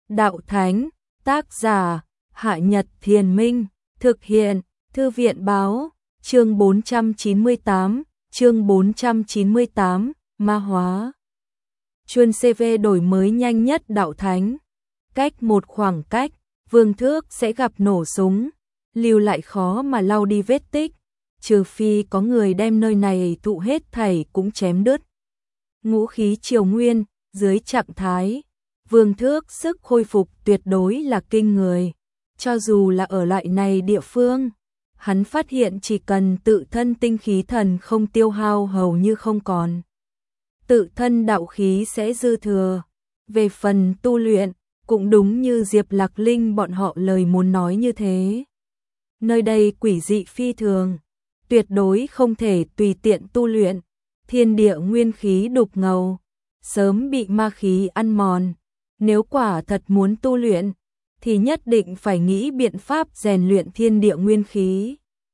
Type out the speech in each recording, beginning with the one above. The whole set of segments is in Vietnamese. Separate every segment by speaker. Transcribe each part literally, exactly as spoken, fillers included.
Speaker 1: Đạo Thánh, tác giả, Hạ Nhật Thiền Minh, thực hiện, Thư viện Báo, chương bốn trăm chín mươi tám, chương bốn trăm chín mươi tám, Ma Hóa. Chuyên xê vê đổi mới nhanh nhất Đạo Thánh. Cách một khoảng cách, Vương Thước sẽ gặp nổ súng, lưu lại khó mà lau đi vết tích, trừ phi có người đem nơi này tụ hết thảy cũng chém đứt. Ngũ khí triều nguyên, dưới trạng thái, Vương Thước sức khôi phục tuyệt đối là kinh người. Cho dù là ở loại này địa phương, hắn phát hiện chỉ cần tự thân tinh khí thần không tiêu hao hầu như không còn, tự thân đạo khí sẽ dư thừa. Về phần tu luyện, cũng đúng như Diệp Lạc Linh bọn họ lời muốn nói như thế. Nơi đây quỷ dị phi thường, tuyệt đối không thể tùy tiện tu luyện, thiên địa nguyên khí đục ngầu, sớm bị ma khí ăn mòn. Nếu quả thật muốn tu luyện, thì nhất định phải nghĩ biện pháp rèn luyện thiên địa nguyên khí.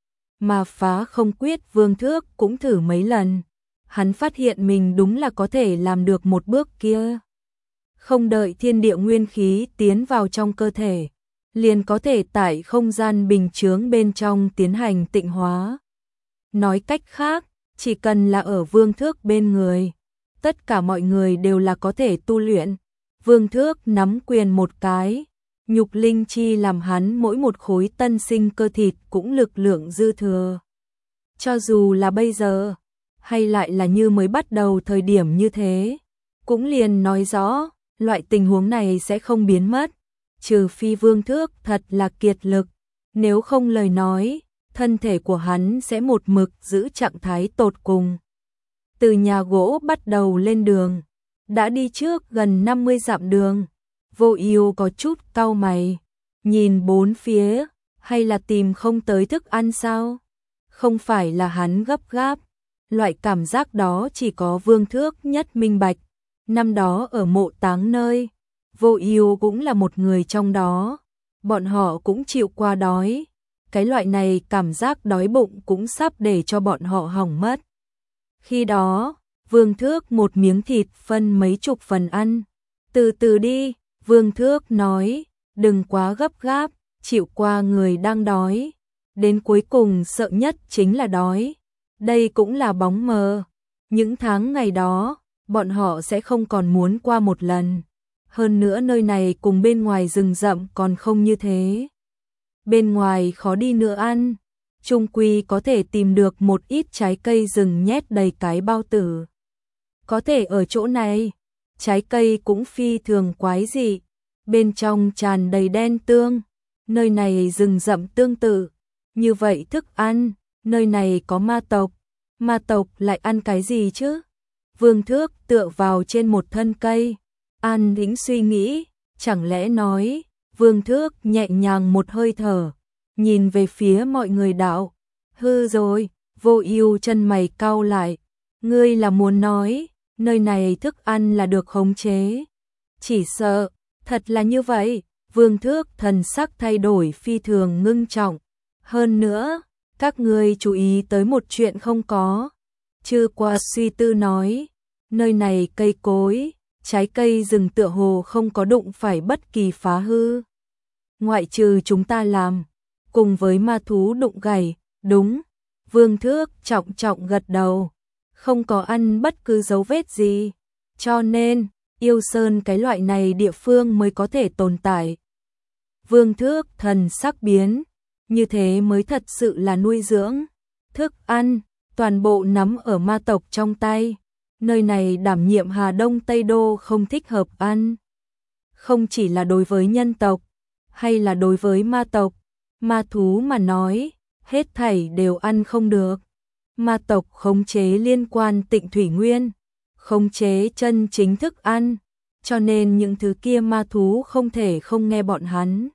Speaker 1: Mà phá không quyết Vương Thước cũng thử mấy lần, hắn phát hiện mình đúng là có thể làm được một bước kia. Không đợi thiên địa nguyên khí tiến vào trong cơ thể, liền có thể tại không gian bình chướng bên trong tiến hành tịnh hóa. Nói cách khác, chỉ cần là ở Vương Thước bên người, tất cả mọi người đều là có thể tu luyện. Vương Thước nắm quyền một cái, nhục linh chi làm hắn mỗi một khối tân sinh cơ thịt cũng lực lượng dư thừa. Cho dù là bây giờ, hay lại là như mới bắt đầu thời điểm như thế, cũng liền nói rõ, loại tình huống này sẽ không biến mất, trừ phi Vương Thước thật là kiệt lực, nếu không lời nói, thân thể của hắn sẽ một mực giữ trạng thái tột cùng. Từ nhà gỗ bắt đầu lên đường, đã đi trước gần năm mươi dặm đường, Vô Ưu có chút cau mày, nhìn bốn phía, hay là tìm không tới thức ăn sao? Không phải là hắn gấp gáp, loại cảm giác đó chỉ có Vương Thước nhất minh bạch. Năm đó ở mộ táng nơi, Vô Ưu cũng là một người trong đó, bọn họ cũng chịu qua đói, cái loại này cảm giác đói bụng cũng sắp để cho bọn họ hỏng mất. Khi đó, Vương Thước một miếng thịt phân mấy chục phần ăn. Từ từ đi, Vương Thước nói, đừng quá gấp gáp, chịu qua người đang đói. Đến cuối cùng sợ nhất chính là đói. Đây cũng là bóng mờ. Những tháng ngày đó, bọn họ sẽ không còn muốn qua một lần. Hơn nữa nơi này cùng bên ngoài rừng rậm còn không như thế. Bên ngoài khó đi nữa ăn, chung quy có thể tìm được một ít trái cây rừng nhét đầy cái bao tử. Có thể ở chỗ này, trái cây cũng phi thường quái dị, bên trong tràn đầy đen tương, nơi này rừng rậm tương tự. Như vậy thức ăn, nơi này có ma tộc, ma tộc lại ăn cái gì chứ? Vương Thước tựa vào trên một thân cây, an tĩnh suy nghĩ, chẳng lẽ nói, Vương Thước nhẹ nhàng một hơi thở, nhìn về phía mọi người đạo, hư rồi. Vô Ưu chân mày cau lại, ngươi là muốn nói, nơi này thức ăn là được khống chế? Chỉ sợ, thật là như vậy. Vương Thước thần sắc thay đổi phi thường ngưng trọng. Hơn nữa, các ngươi chú ý tới một chuyện không có? Trư qua suy tư nói, nơi này cây cối, trái cây rừng tựa hồ không có đụng phải bất kỳ phá hư. Ngoại trừ chúng ta làm, cùng với ma thú đụng gầy, đúng. Vương Thước trọng trọng gật đầu, không có ăn bất cứ dấu vết gì, cho nên, Yêu Sơn cái loại này địa phương mới có thể tồn tại. Vương Thước thần sắc biến, như thế mới thật sự là nuôi dưỡng. Thức ăn, toàn bộ nắm ở ma tộc trong tay, nơi này đảm nhiệm Hà Đông Tây Đô không thích hợp ăn. Không chỉ là đối với nhân tộc, hay là đối với ma tộc, ma thú mà nói, hết thảy đều ăn không được. Ma tộc khống chế liên quan Tịnh Thủy Nguyên, khống chế chân chính thức ăn, cho nên những thứ kia ma thú không thể không nghe bọn hắn.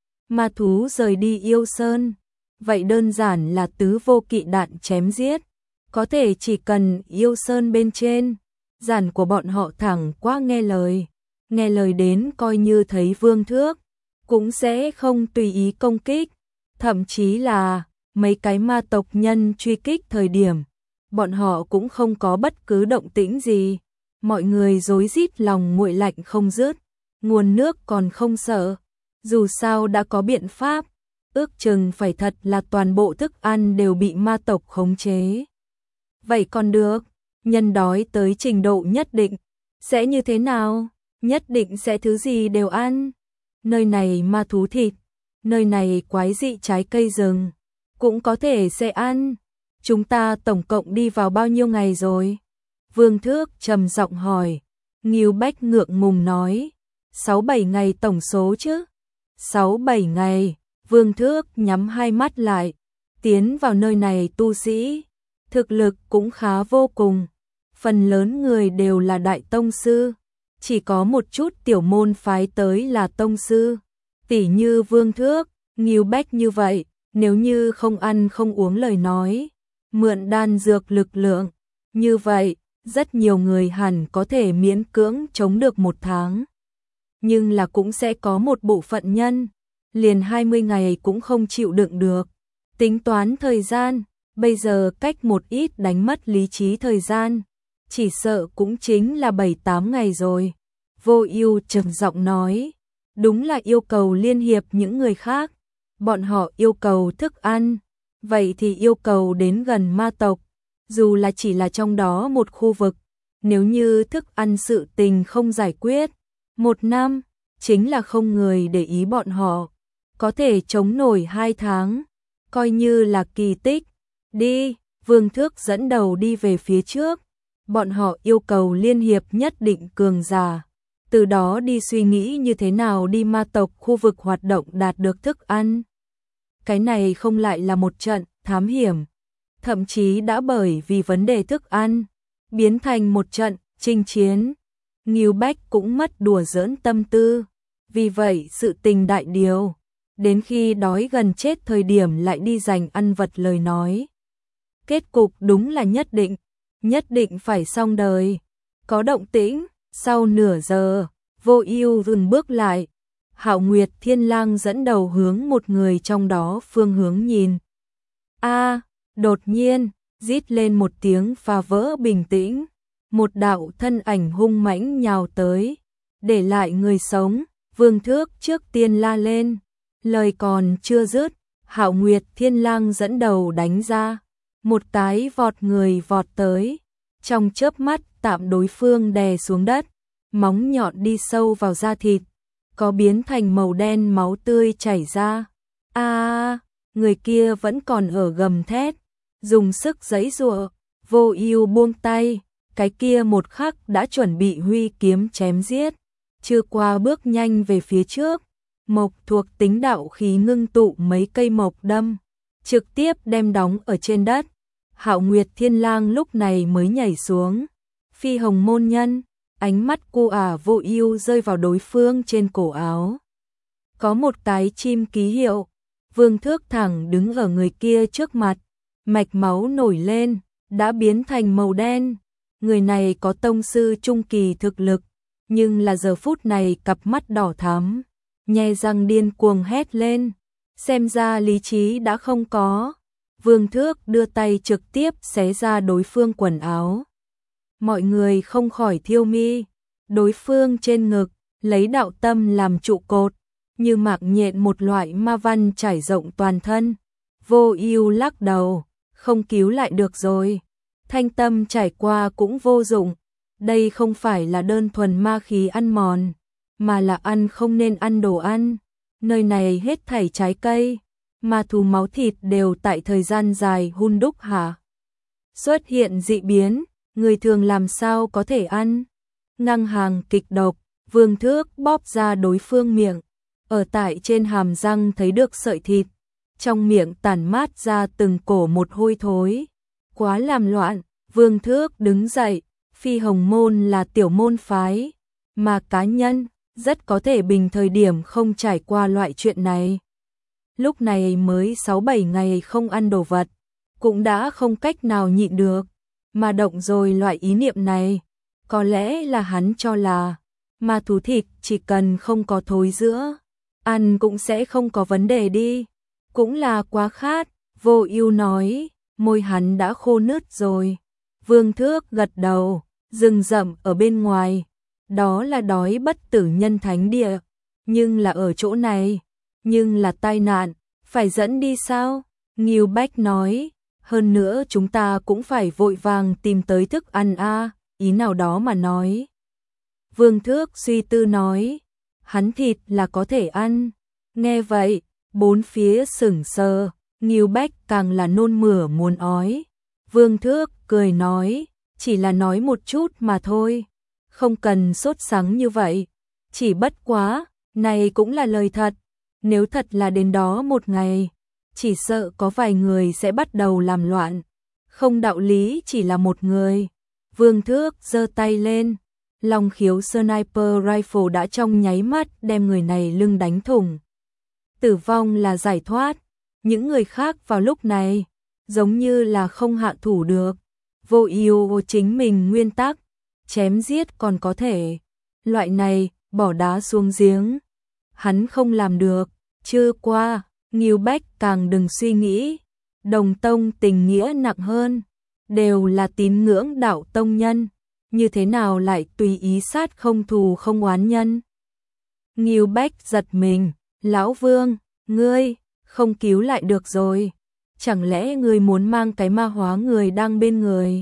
Speaker 1: Ma thú rời đi Yêu Sơn, vậy đơn giản là tứ vô kỵ đạn chém giết, có thể chỉ cần Yêu Sơn bên trên, giản của bọn họ thẳng quá nghe lời, nghe lời đến coi như thấy Vương Thước, cũng sẽ không tùy ý công kích, thậm chí là mấy cái ma tộc nhân truy kích thời điểm, bọn họ cũng không có bất cứ động tĩnh gì, mọi người rối rít lòng nguội lạnh không dứt. nguồn nước còn không sợ, dù sao đã có biện pháp, ước chừng phải thật là toàn bộ thức ăn đều bị ma tộc khống chế. Vậy còn được, nhân đói tới trình độ nhất định, sẽ như thế nào? Nhất định sẽ thứ gì đều ăn. Nơi này ma thú thịt, nơi này quái dị trái cây rừng, cũng có thể sẽ ăn. Chúng ta tổng cộng đi vào bao nhiêu ngày rồi? Vương Thước trầm giọng hỏi. Ngưu Bách ngượng ngùng nói, sáu bảy ngày tổng số chứ. Sáu bảy ngày, Vương Thước nhắm hai mắt lại, tiến vào nơi này tu sĩ, thực lực cũng khá vô cùng. Phần lớn người đều là đại tông sư, chỉ có một chút tiểu môn phái tới là tông sư. Tỉ như Vương Thước, Ngưu Bách như vậy, nếu như không ăn không uống lời nói, mượn đan dược lực lượng, như vậy, rất nhiều người hẳn có thể miễn cưỡng chống được một tháng. Nhưng là cũng sẽ có một bộ phận nhân, liền hai mươi ngày cũng không chịu đựng được. Tính toán thời gian, bây giờ cách một ít đánh mất lý trí thời gian, chỉ sợ cũng chính là bảy tám ngày rồi. Vô Ưu trầm giọng nói, đúng là yêu cầu liên hiệp những người khác, bọn họ yêu cầu thức ăn, vậy thì yêu cầu đến gần ma tộc, dù là chỉ là trong đó một khu vực, nếu như thức ăn sự tình không giải quyết, một năm, chính là không người để ý bọn họ, có thể chống nổi hai tháng, coi như là kỳ tích. Đi, Vương Thước dẫn đầu đi về phía trước, bọn họ yêu cầu liên hiệp nhất định cường giả, từ đó đi suy nghĩ như thế nào đi ma tộc khu vực hoạt động đạt được thức ăn. Cái này không lại là một trận thám hiểm, thậm chí đã bởi vì vấn đề thức ăn, biến thành một trận chinh chiến. Ngưu Bách cũng mất đùa giỡn tâm tư, vì vậy sự tình đại điều, đến khi đói gần chết thời điểm lại đi giành ăn vật lời nói. Kết cục đúng là nhất định, nhất định phải xong đời. Có động tĩnh, sau nửa giờ, Vô Ưu dừng bước lại. Hạo Nguyệt Thiên Lang dẫn đầu hướng một người trong đó phương hướng nhìn. A, đột nhiên, rít lên một tiếng phá vỡ bình tĩnh, một đạo thân ảnh hung mãnh nhào tới, để lại người sống. Vương Thước trước tiên la lên, lời còn chưa dứt, Hạo Nguyệt Thiên Lang dẫn đầu đánh ra, một cái vọt người vọt tới, trong chớp mắt tạm đối phương đè xuống đất, móng nhọn đi sâu vào da thịt, có biến thành màu đen máu tươi chảy ra. A, người kia vẫn còn ở gầm thét, dùng sức giãy giụa. Vô Ưu buông tay, cái kia một khắc đã chuẩn bị huy kiếm chém giết, chưa qua bước nhanh về phía trước, mộc thuộc tính đạo khí ngưng tụ mấy cây mộc đâm, trực tiếp đem đóng ở trên đất. Hạo Nguyệt Thiên Lang lúc này mới nhảy xuống. Phi Hồng môn nhân, ánh mắt cô ả Vô Ưu rơi vào đối phương trên cổ áo. Có một cái chim ký hiệu. Vương Thước thẳng đứng ở người kia trước mặt, mạch máu nổi lên, đã biến thành màu đen. Người này có tông sư trung kỳ thực lực, nhưng là giờ phút này cặp mắt đỏ thắm, nhe răng điên cuồng hét lên, xem ra lý trí đã không có. Vương Thước đưa tay trực tiếp xé ra đối phương quần áo. Mọi người không khỏi thiêu mi, đối phương trên ngực, lấy đạo tâm làm trụ cột, như mạc nhện một loại ma văn trải rộng toàn thân. Vô Ưu lắc đầu, không cứu lại được rồi. Thanh tâm trải qua cũng vô dụng, đây không phải là đơn thuần ma khí ăn mòn, mà là ăn không nên ăn đồ ăn. Nơi này hết thảy trái cây, ma thú máu thịt đều tại thời gian dài hun đúc hạ xuất hiện dị biến, người thường làm sao có thể ăn. Ngăng hàng kịch độc, Vương Thước bóp ra đối phương miệng, ở tại trên hàm răng thấy được sợi thịt, trong miệng tản mát ra từng cổ một hôi thối. Quá làm loạn, Vương Thước đứng dậy, Phi Hồng môn là tiểu môn phái, mà cá nhân rất có thể bình thời điểm không trải qua loại chuyện này. Lúc này mới sáu bảy ngày không ăn đồ vật, cũng đã không cách nào nhịn được, mà động rồi loại ý niệm này. Có lẽ là hắn cho là ma thú thịt chỉ cần không có thối giữa, ăn cũng sẽ không có vấn đề đi. Cũng là quá khát, Vô Ưu nói, môi hắn đã khô nứt rồi. Vương Thước gật đầu, rừng rậm ở bên ngoài, đó là đói bất tử nhân thánh địa, nhưng là ở chỗ này, nhưng là tai nạn, phải dẫn đi sao? Ngưu Bách nói, hơn nữa chúng ta cũng phải vội vàng tìm tới thức ăn a, ý nào đó mà nói. Vương Thước suy tư nói, hắn thịt là có thể ăn. Nghe vậy, bốn phía sững sờ, Ngưu Bách càng là nôn mửa muốn ói. Vương Thước cười nói, chỉ là nói một chút mà thôi, không cần sốt sắng như vậy. Chỉ bất quá, này cũng là lời thật, nếu thật là đến đó một ngày, chỉ sợ có vài người sẽ bắt đầu làm loạn, không đạo lý chỉ là một người. Vương Thước giơ tay lên, Long Khiếu Sniper Rifle đã trong nháy mắt đem người này lưng đánh thủng. Tử vong là giải thoát, những người khác vào lúc này, giống như là không hạ thủ được, vô yêu chính mình nguyên tắc, chém giết còn có thể, loại này, bỏ đá xuống giếng, hắn không làm được, chưa qua, Ngưu Bách càng đừng suy nghĩ, đồng tông tình nghĩa nặng hơn, đều là tín ngưỡng đạo tông nhân, như thế nào lại tùy ý sát không thù không oán nhân. Ngưu Bách giật mình, lão Vương, ngươi, không cứu lại được rồi, chẳng lẽ ngươi muốn mang cái ma hóa người đang bên người?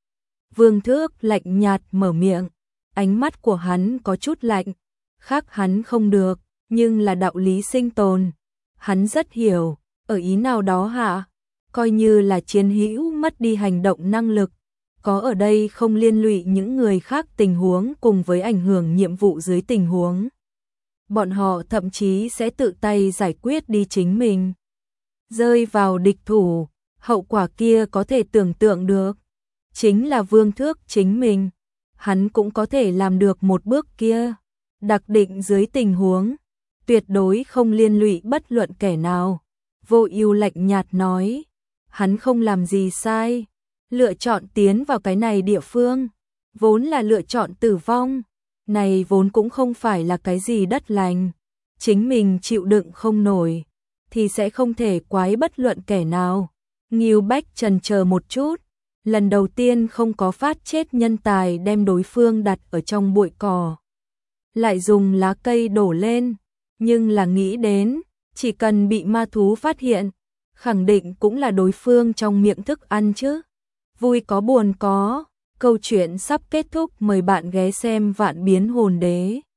Speaker 1: Vương Thước lạnh nhạt mở miệng, ánh mắt của hắn có chút lạnh, khác hắn không được, nhưng là đạo lý sinh tồn, hắn rất hiểu, ở ý nào đó hạ, coi như là chiến hữu mất đi hành động năng lực, có ở đây không liên lụy những người khác tình huống cùng với ảnh hưởng nhiệm vụ dưới tình huống. Bọn họ thậm chí sẽ tự tay giải quyết đi chính mình. Rơi vào địch thủ, hậu quả kia có thể tưởng tượng được. Chính là Vương Thước chính mình, hắn cũng có thể làm được một bước kia. Đặc định dưới tình huống, tuyệt đối không liên lụy bất luận kẻ nào. Vô Ưu lạnh nhạt nói, hắn không làm gì sai, lựa chọn tiến vào cái này địa phương, vốn là lựa chọn tử vong, này vốn cũng không phải là cái gì đất lành, chính mình chịu đựng không nổi, thì sẽ không thể quái bất luận kẻ nào. Ngưu Bách chần chờ một chút, lần đầu tiên không có phát chết nhân tài đem đối phương đặt ở trong bụi cỏ, lại dùng lá cây đổ lên, nhưng là nghĩ đến, chỉ cần bị ma thú phát hiện, khẳng định cũng là đối phương trong miệng thức ăn chứ. Vui có buồn có, câu chuyện sắp kết thúc, mời bạn ghé xem Vạn Biến Hồn Đế.